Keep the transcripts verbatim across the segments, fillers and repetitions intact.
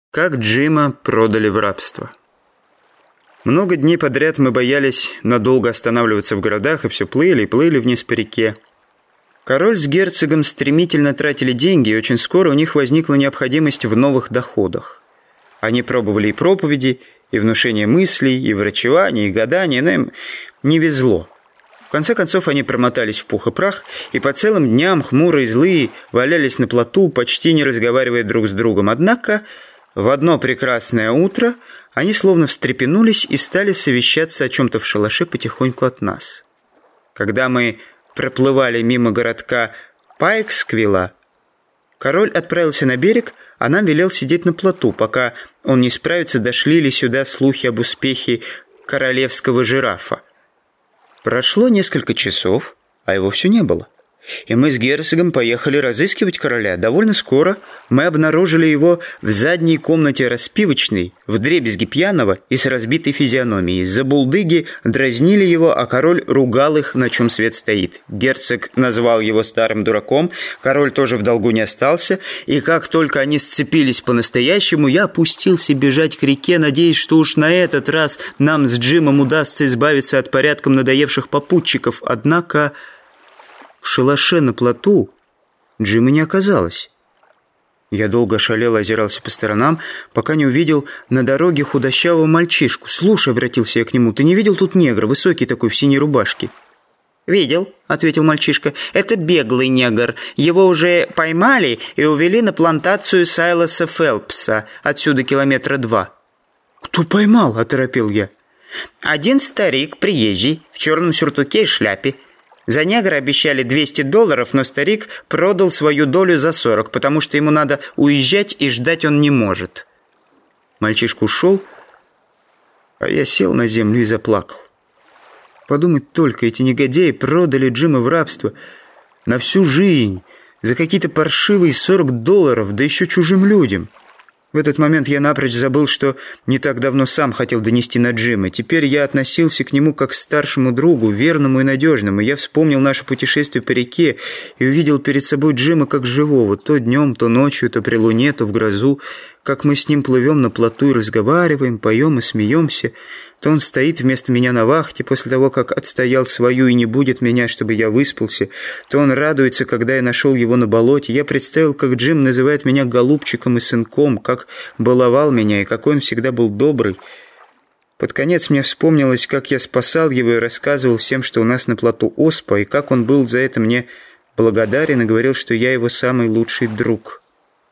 Как Джима продали в рабство. Много дней подряд мы боялись надолго останавливаться в городах, и все плыли и плыли вниз по реке. Король с герцогом стремительно тратили деньги, и очень скоро у них возникла необходимость в новых доходах. Они пробовали и проповеди, и внушение мыслей, и врачевание, и гадание, но им не везло. В конце концов они промотались в пух и прах, и по целым дням, хмурые и злые, валялись на плоту, почти не разговаривая друг с другом. Однако в одно прекрасное утро они словно встрепенулись и стали совещаться о чем-то в шалаше потихоньку от нас. Когда мы проплывали мимо городка Пайксквилла, король отправился на берег, а нам велел сидеть на плоту, пока он не справится, дошли ли сюда слухи об успехе королевского жирафа. Прошло несколько часов, а его все не было. И мы с герцогом поехали разыскивать короля. Довольно скоро мы обнаружили его в задней комнате распивочной, вдребезги пьяного и с разбитой физиономией. Забулдыги дразнили его, а король ругал их, на чем свет стоит. Герцог назвал его старым дураком, король тоже в долгу не остался, и как только они сцепились по-настоящему, я опустился бежать к реке, надеясь, что уж на этот раз нам с Джимом удастся избавиться от порядком надоевших попутчиков. Однако в шалаше на плоту Джима не оказалось. Я долго ошалел, озирался по сторонам, пока не увидел на дороге худощавого мальчишку. «Слушай», — обратился я к нему, — «ты не видел тут негра, высокий такой, в синей рубашке?» «Видел», — ответил мальчишка. «Это беглый негр. Его уже поймали и увели на плантацию Сайлоса Фелпса. Отсюда километра два». «Кто поймал?» — оторопел я. «Один старик, приезжий, в черном сюртуке и шляпе. За негра обещали двести долларов, но старик продал свою долю за сорок, потому что ему надо уезжать, и ждать он не может». Мальчишка ушел, а я сел на землю и заплакал. Подумать только, эти негодяи продали Джима в рабство на всю жизнь, за какие-то паршивые сорок долларов, да еще чужим людям. В этот момент я напрочь забыл, что не так давно сам хотел донести на Джима. Теперь я относился к нему как к старшему другу, верному и надежному. Я вспомнил наше путешествие по реке и увидел перед собой Джима как живого. То днем, то ночью, то при луне, то в грозу. Как мы с ним плывем на плоту и разговариваем, поем и смеемся. То он стоит вместо меня на вахте после того, как отстоял свою и не будет меня, чтобы я выспался. То он радуется, когда я нашел его на болоте. Я представил, как Джим называет меня голубчиком и сынком, как баловал меня и какой он всегда был добрый. Под конец мне вспомнилось, как я спасал его и рассказывал всем, что у нас на плоту оспа, и как он был за это мне благодарен и говорил, что я его самый лучший друг.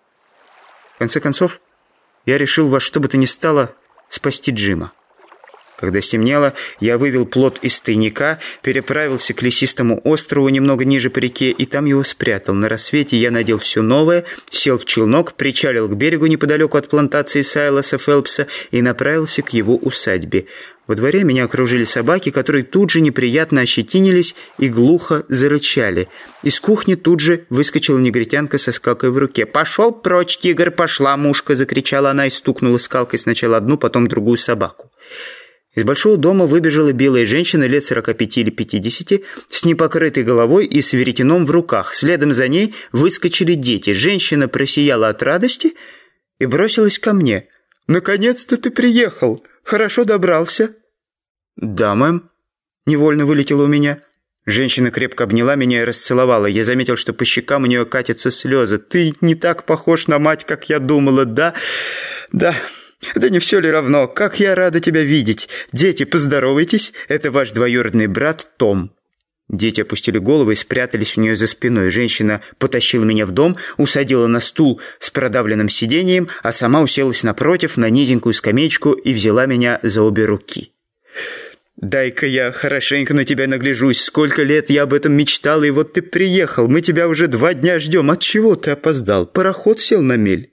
В конце концов, я решил во что бы то ни стало спасти Джима. Когда стемнело, я вывел плот из тайника, переправился к лесистому острову немного ниже по реке и там его спрятал. На рассвете я надел все новое, сел в челнок, причалил к берегу неподалеку от плантации Сайлоса Фелпса и направился к его усадьбе. Во дворе меня окружили собаки, которые тут же неприятно ощетинились и глухо зарычали. Из кухни тут же выскочила негритянка со скалкой в руке. «Пошел прочь, тигр, пошла мушка!» — закричала она и стукнула скалкой сначала одну, потом другую собаку. Из большого дома выбежала белая женщина лет сорока пяти или пятидесяти с непокрытой головой и с веретеном в руках. Следом за ней выскочили дети. Женщина просияла от радости и бросилась ко мне. «Наконец-то ты приехал! Хорошо добрался?» «Да, мэм», — невольно вылетело у меня. Женщина крепко обняла меня и расцеловала. Я заметил, что по щекам у нее катятся слезы. «Ты не так похож на мать, как я думала, да? Да». «Да не все ли равно? Как я рада тебя видеть! Дети, поздоровайтесь, это ваш двоюродный брат Том». Дети опустили головы и спрятались у нее за спиной. Женщина потащила меня в дом, усадила на стул с продавленным сиденьем, а сама уселась напротив на низенькую скамеечку и взяла меня за обе руки. «Дай-ка я хорошенько на тебя нагляжусь. Сколько лет я об этом мечтала, и вот ты приехал. Мы тебя уже два дня ждем. Отчего ты опоздал? Пароход сел на мель».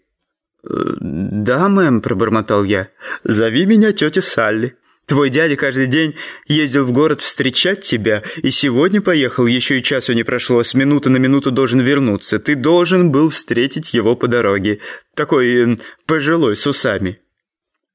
«Да, мэм», — пробормотал я. «Зови меня тетя Салли. Твой дядя каждый день ездил в город встречать тебя, и сегодня поехал, еще и часу не прошло, с минуты на минуту должен вернуться. Ты должен был встретить его по дороге. Такой э, пожилой, с усами».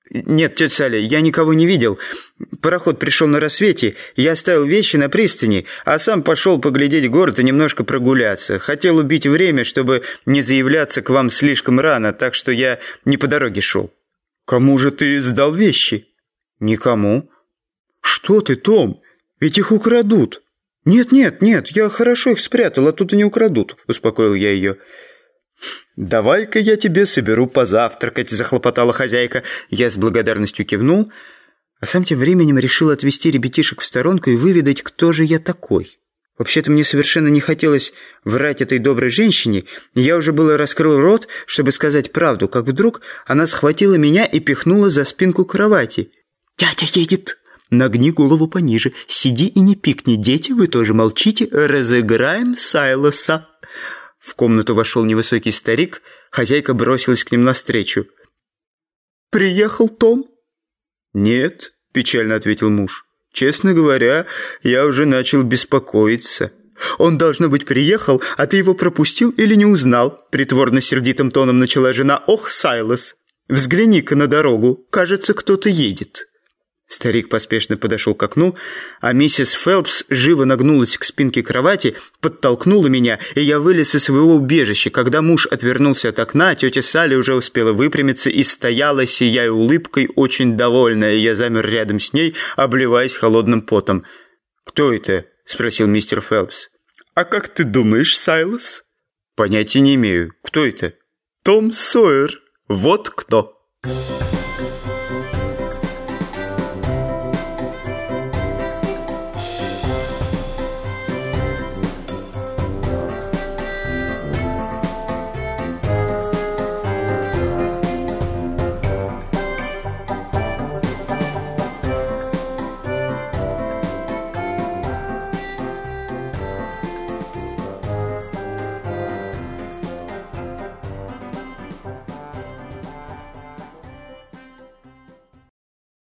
«Нет, тетя Салли, я никого не видел. Пароход пришел на рассвете, я оставил вещи на пристани, а сам пошел поглядеть город и немножко прогуляться. Хотел убить время, чтобы не заявляться к вам слишком рано, так что я не по дороге шел». «Кому же ты сдал вещи?» «Никому». «Что ты, Том? Ведь их украдут». «Нет, нет, нет, я хорошо их спрятал, а тут и не украдут», — успокоил я ее. «Давай-ка я тебе соберу позавтракать», — захлопотала хозяйка. Я с благодарностью кивнул, а сам тем временем решил отвести ребятишек в сторонку и выведать, кто же я такой. Вообще-то мне совершенно не хотелось врать этой доброй женщине, и я уже было раскрыл рот, чтобы сказать правду, как вдруг она схватила меня и пихнула за спинку кровати. «Дядя едет! Нагни голову пониже, сиди и не пикни, дети, вы тоже молчите, разыграем Сайлоса». В комнату вошел невысокий старик, хозяйка бросилась к ним навстречу. «Приехал Том?» «Нет», — печально ответил муж. «Честно говоря, я уже начал беспокоиться». «Он, должно быть, приехал, а ты его пропустил или не узнал?» Притворно-сердитым тоном начала жена. «Ох, Сайлос, взгляни-ка на дорогу, кажется, кто-то едет». Старик поспешно подошел к окну, а миссис Фелпс живо нагнулась к спинке кровати, подтолкнула меня, и я вылез из своего убежища. Когда муж отвернулся от окна, тетя Салли уже успела выпрямиться и стояла, сияя улыбкой, очень довольная. Я замер рядом с ней, обливаясь холодным потом. «Кто это?» — спросил мистер Фелпс. «А как ты думаешь, Сайлос?» «Понятия не имею. Кто это?» «Том Сойер. Вот кто».